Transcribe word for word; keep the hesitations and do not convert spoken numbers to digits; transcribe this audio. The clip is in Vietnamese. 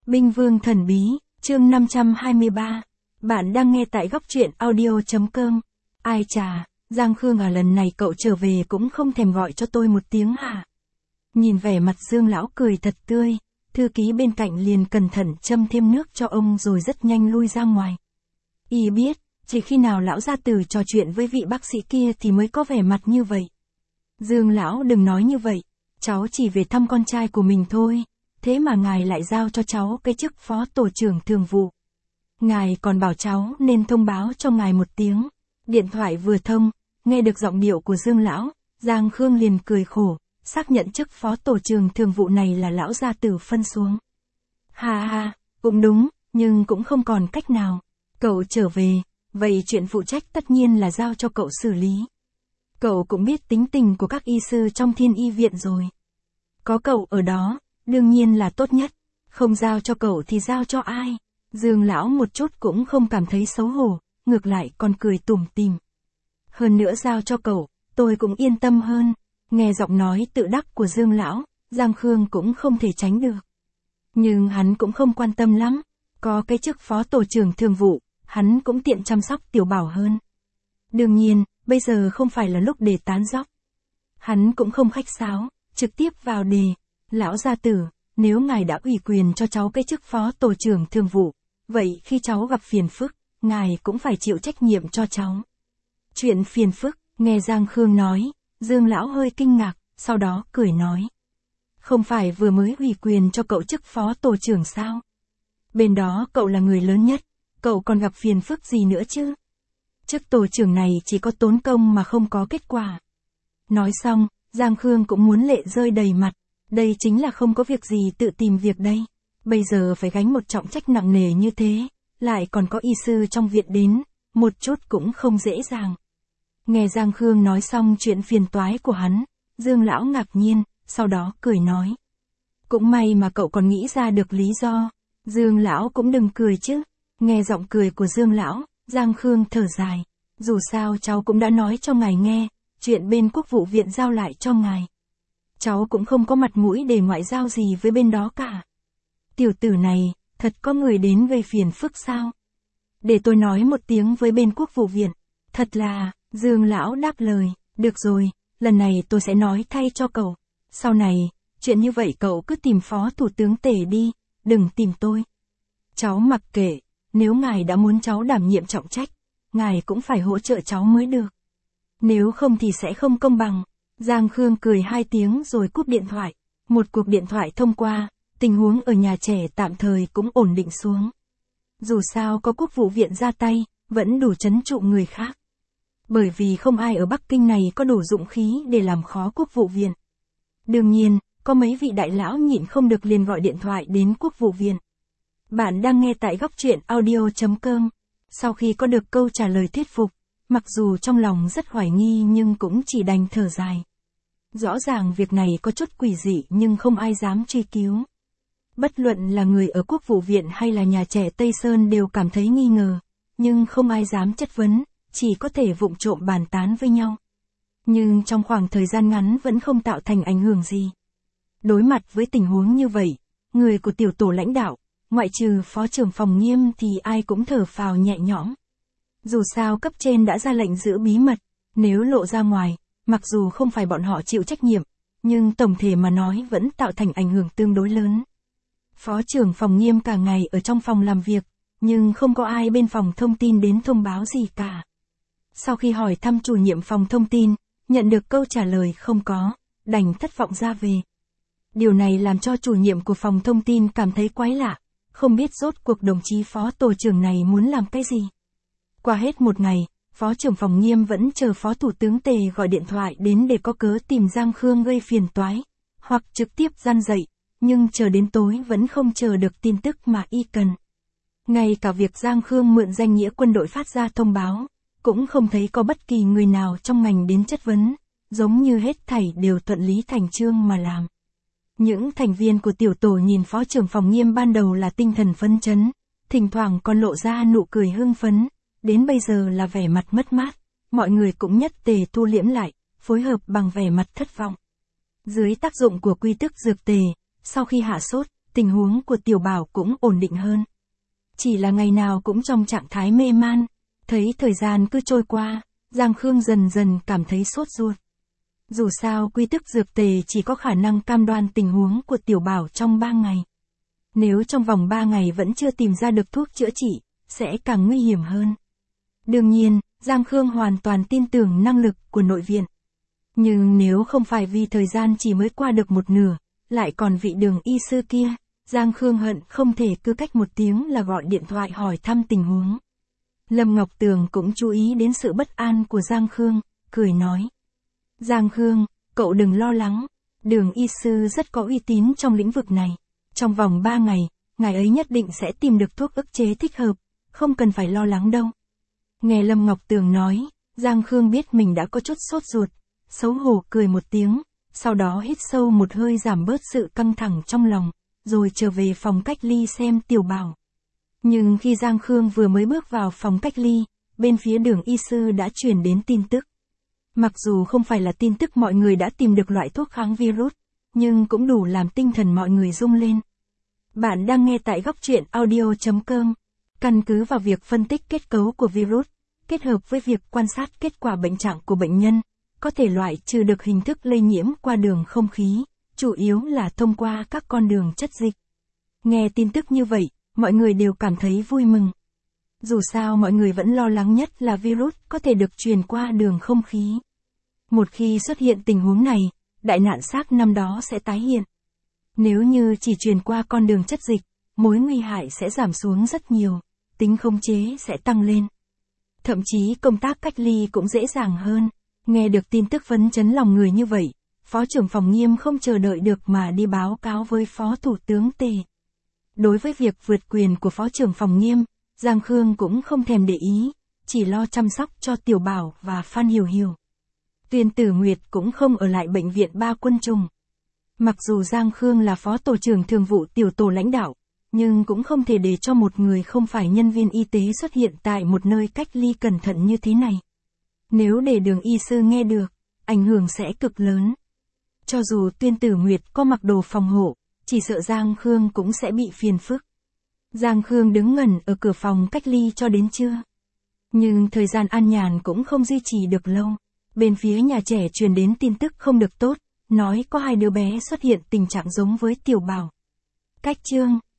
Binh Vương Thần Bí, chương năm trăm hai mươi ba. Bạn đang nghe tại góc truyện audio.com. Ai chà, Giang Khương à, lần này cậu trở về cũng không thèm gọi cho tôi một tiếng hả? Nhìn vẻ mặt Dương lão cười thật tươi, thư ký bên cạnh liền cẩn thận châm thêm nước cho ông rồi rất nhanh lui ra ngoài. Y biết, chỉ khi nào lão gia tử trò chuyện với vị bác sĩ kia thì mới có vẻ mặt như vậy. Dương lão đừng nói như vậy, cháu chỉ về thăm con trai của mình thôi, thế mà ngài lại giao cho cháu cái chức phó tổ trưởng thường vụ. Ngài còn bảo cháu nên thông báo cho ngài một tiếng. Điện thoại vừa thông, nghe được giọng điệu của Dương lão, Giang Khương liền cười khổ, xác nhận chức phó tổ trưởng thường vụ này là lão gia tử phân xuống. Ha ha, cũng đúng, nhưng cũng không còn cách nào. Cậu trở về, vậy chuyện phụ trách tất nhiên là giao cho cậu xử lý. Cậu cũng biết tính tình của các y sư trong Thiên Y viện rồi. Có cậu ở đó, đương nhiên là tốt nhất, không giao cho cậu thì giao cho ai? Dương lão một chút cũng không cảm thấy xấu hổ, ngược lại còn cười tủm tỉm. Hơn nữa giao cho cậu, tôi cũng yên tâm hơn. Nghe giọng nói tự đắc của Dương lão, Giang Khương cũng không thể tránh được. Nhưng hắn cũng không quan tâm lắm, có cái chức phó tổ trưởng thường vụ, hắn cũng tiện chăm sóc Tiểu Bảo hơn. Đương nhiên, bây giờ không phải là lúc để tán dóc. Hắn cũng không khách sáo, trực tiếp vào đề. Lão gia tử, nếu ngài đã ủy quyền cho cháu cái chức phó tổ trưởng thường vụ, vậy khi cháu gặp phiền phức, ngài cũng phải chịu trách nhiệm cho cháu. Chuyện phiền phức, nghe Giang Khương nói, Dương lão hơi kinh ngạc, sau đó cười nói. Không phải vừa mới ủy quyền cho cậu chức phó tổ trưởng sao? Bên đó cậu là người lớn nhất, cậu còn gặp phiền phức gì nữa chứ? Chức tổ trưởng này chỉ có tốn công mà không có kết quả. Nói xong, Giang Khương cũng muốn lệ rơi đầy mặt. Đây chính là không có việc gì tự tìm việc đây. Bây giờ phải gánh một trọng trách nặng nề như thế, lại còn có y sư trong viện đến, một chút cũng không dễ dàng. Nghe Giang Khương nói xong chuyện phiền toái của hắn, Dương lão ngạc nhiên, sau đó cười nói. Cũng may mà cậu còn nghĩ ra được lý do. Dương lão cũng đừng cười chứ. Nghe giọng cười của Dương lão, Giang Khương thở dài. Dù sao cháu cũng đã nói cho ngài nghe, chuyện bên Quốc vụ viện giao lại cho ngài. Cháu cũng không có mặt mũi để ngoại giao gì với bên đó cả. Tiểu tử này, thật có người đến gây phiền phức sao? Để tôi nói một tiếng với bên Quốc vụ viện. Thật là, Dương lão đáp lời, được rồi, lần này tôi sẽ nói thay cho cậu. Sau này, chuyện như vậy cậu cứ tìm phó thủ tướng Tề đi, đừng tìm tôi. Cháu mặc kệ, nếu ngài đã muốn cháu đảm nhiệm trọng trách, ngài cũng phải hỗ trợ cháu mới được. Nếu không thì sẽ không công bằng. Giang Khương cười hai tiếng rồi cúp điện thoại. Một cuộc điện thoại thông qua, tình huống ở nhà trẻ tạm thời cũng ổn định xuống. Dù sao có Quốc vụ viện ra tay, vẫn đủ trấn trụ người khác. Bởi vì không ai ở Bắc Kinh này có đủ dũng khí để làm khó Quốc vụ viện. Đương nhiên, có mấy vị đại lão nhịn không được liền gọi điện thoại đến Quốc vụ viện. Bạn đang nghe tại góc truyện audio.com. Sau khi có được câu trả lời thuyết phục, mặc dù trong lòng rất hoài nghi nhưng cũng chỉ đành thở dài. Rõ ràng việc này có chút quỷ dị nhưng không ai dám truy cứu. Bất luận là người ở Quốc vụ viện hay là nhà trẻ Tây Sơn đều cảm thấy nghi ngờ, nhưng không ai dám chất vấn, chỉ có thể vụng trộm bàn tán với nhau. Nhưng trong khoảng thời gian ngắn vẫn không tạo thành ảnh hưởng gì. Đối mặt với tình huống như vậy, người của tiểu tổ lãnh đạo, ngoại trừ phó trưởng phòng Nghiêm thì ai cũng thở phào nhẹ nhõm. Dù sao cấp trên đã ra lệnh giữ bí mật, nếu lộ ra ngoài, mặc dù không phải bọn họ chịu trách nhiệm, nhưng tổng thể mà nói vẫn tạo thành ảnh hưởng tương đối lớn. Phó trưởng phòng Nghiêm cả ngày ở trong phòng làm việc, nhưng không có ai bên phòng thông tin đến thông báo gì cả. Sau khi hỏi thăm chủ nhiệm phòng thông tin, nhận được câu trả lời không có, đành thất vọng ra về. Điều này làm cho chủ nhiệm của phòng thông tin cảm thấy quái lạ, không biết rốt cuộc đồng chí phó tổ trưởng này muốn làm cái gì. Qua hết một ngày, phó trưởng phòng Nghiêm vẫn chờ phó thủ tướng Tề gọi điện thoại đến để có cớ tìm Giang Khương gây phiền toái, hoặc trực tiếp gian dạy, nhưng chờ đến tối vẫn không chờ được tin tức mà y cần. Ngay cả việc Giang Khương mượn danh nghĩa quân đội phát ra thông báo, cũng không thấy có bất kỳ người nào trong ngành đến chất vấn, giống như hết thảy đều thuận lý thành chương mà làm. Những thành viên của tiểu tổ nhìn phó trưởng phòng Nghiêm ban đầu là tinh thần phấn chấn, thỉnh thoảng còn lộ ra nụ cười hưng phấn, đến bây giờ là vẻ mặt mất mát, mọi người cũng nhất tề thu liễm lại, phối hợp bằng vẻ mặt thất vọng. Dưới tác dụng của quy tức dược tề, sau khi hạ sốt, tình huống của Tiểu Bảo cũng ổn định hơn. Chỉ là ngày nào cũng trong trạng thái mê man, thấy thời gian cứ trôi qua, Giang Khương dần dần cảm thấy sốt ruột. Dù sao quy tức dược tề chỉ có khả năng cam đoan tình huống của Tiểu Bảo trong ba ngày. Nếu trong vòng ba ngày vẫn chưa tìm ra được thuốc chữa trị, sẽ càng nguy hiểm hơn. Đương nhiên, Giang Khương hoàn toàn tin tưởng năng lực của nội viện. Nhưng nếu không phải vì thời gian chỉ mới qua được một nửa, lại còn vị Đường y sư kia, Giang Khương hận không thể cứ cách một tiếng là gọi điện thoại hỏi thăm tình huống. Lâm Ngọc Tường cũng chú ý đến sự bất an của Giang Khương, cười nói. Giang Khương, cậu đừng lo lắng, Đường y sư rất có uy tín trong lĩnh vực này. Trong vòng ba ngày, ngài ấy nhất định sẽ tìm được thuốc ức chế thích hợp, không cần phải lo lắng đâu. Nghe Lâm Ngọc Tường nói, Giang Khương biết mình đã có chút sốt ruột, xấu hổ cười một tiếng, sau đó hít sâu một hơi giảm bớt sự căng thẳng trong lòng, rồi trở về phòng cách ly xem Tiểu Bảo. Nhưng khi Giang Khương vừa mới bước vào phòng cách ly, bên phía Đường y sư đã truyền đến tin tức. Mặc dù không phải là tin tức mọi người đã tìm được loại thuốc kháng virus, nhưng cũng đủ làm tinh thần mọi người rung lên. Bạn đang nghe tại góc truyện audio chấm com. Căn cứ vào việc phân tích kết cấu của virus, kết hợp với việc quan sát kết quả bệnh trạng của bệnh nhân, có thể loại trừ được hình thức lây nhiễm qua đường không khí, chủ yếu là thông qua các con đường chất dịch. Nghe tin tức như vậy, mọi người đều cảm thấy vui mừng. Dù sao mọi người vẫn lo lắng nhất là virus có thể được truyền qua đường không khí. Một khi xuất hiện tình huống này, đại nạn SARS năm đó sẽ tái hiện. Nếu như chỉ truyền qua con đường chất dịch, mối nguy hại sẽ giảm xuống rất nhiều, tính khống chế sẽ tăng lên. Thậm chí công tác cách ly cũng dễ dàng hơn. Nghe được tin tức phấn chấn lòng người như vậy, Phó trưởng phòng Nghiêm không chờ đợi được mà đi báo cáo với Phó Thủ tướng Tề. Đối với việc vượt quyền của Phó trưởng phòng Nghiêm, Giang Khương cũng không thèm để ý, chỉ lo chăm sóc cho Tiểu Bảo và Phan Hiểu Hiểu. Tuyên Tử Nguyệt cũng không ở lại bệnh viện Ba Quân Trùng. Mặc dù Giang Khương là Phó Tổ trưởng Thường vụ tiểu tổ lãnh đạo, nhưng cũng không thể để cho một người không phải nhân viên y tế xuất hiện tại một nơi cách ly cẩn thận như thế này. Nếu để Đường y sư nghe được, ảnh hưởng sẽ cực lớn. Cho dù Tuyên Tử Nguyệt có mặc đồ phòng hộ, chỉ sợ Giang Khương cũng sẽ bị phiền phức. Giang Khương đứng ngẩn ở cửa phòng cách ly cho đến trưa. Nhưng thời gian an nhàn cũng không duy trì được lâu. Bên phía nhà trẻ truyền đến tin tức không được tốt, nói có hai đứa bé xuất hiện tình trạng giống với Tiểu Bảo. Cách chương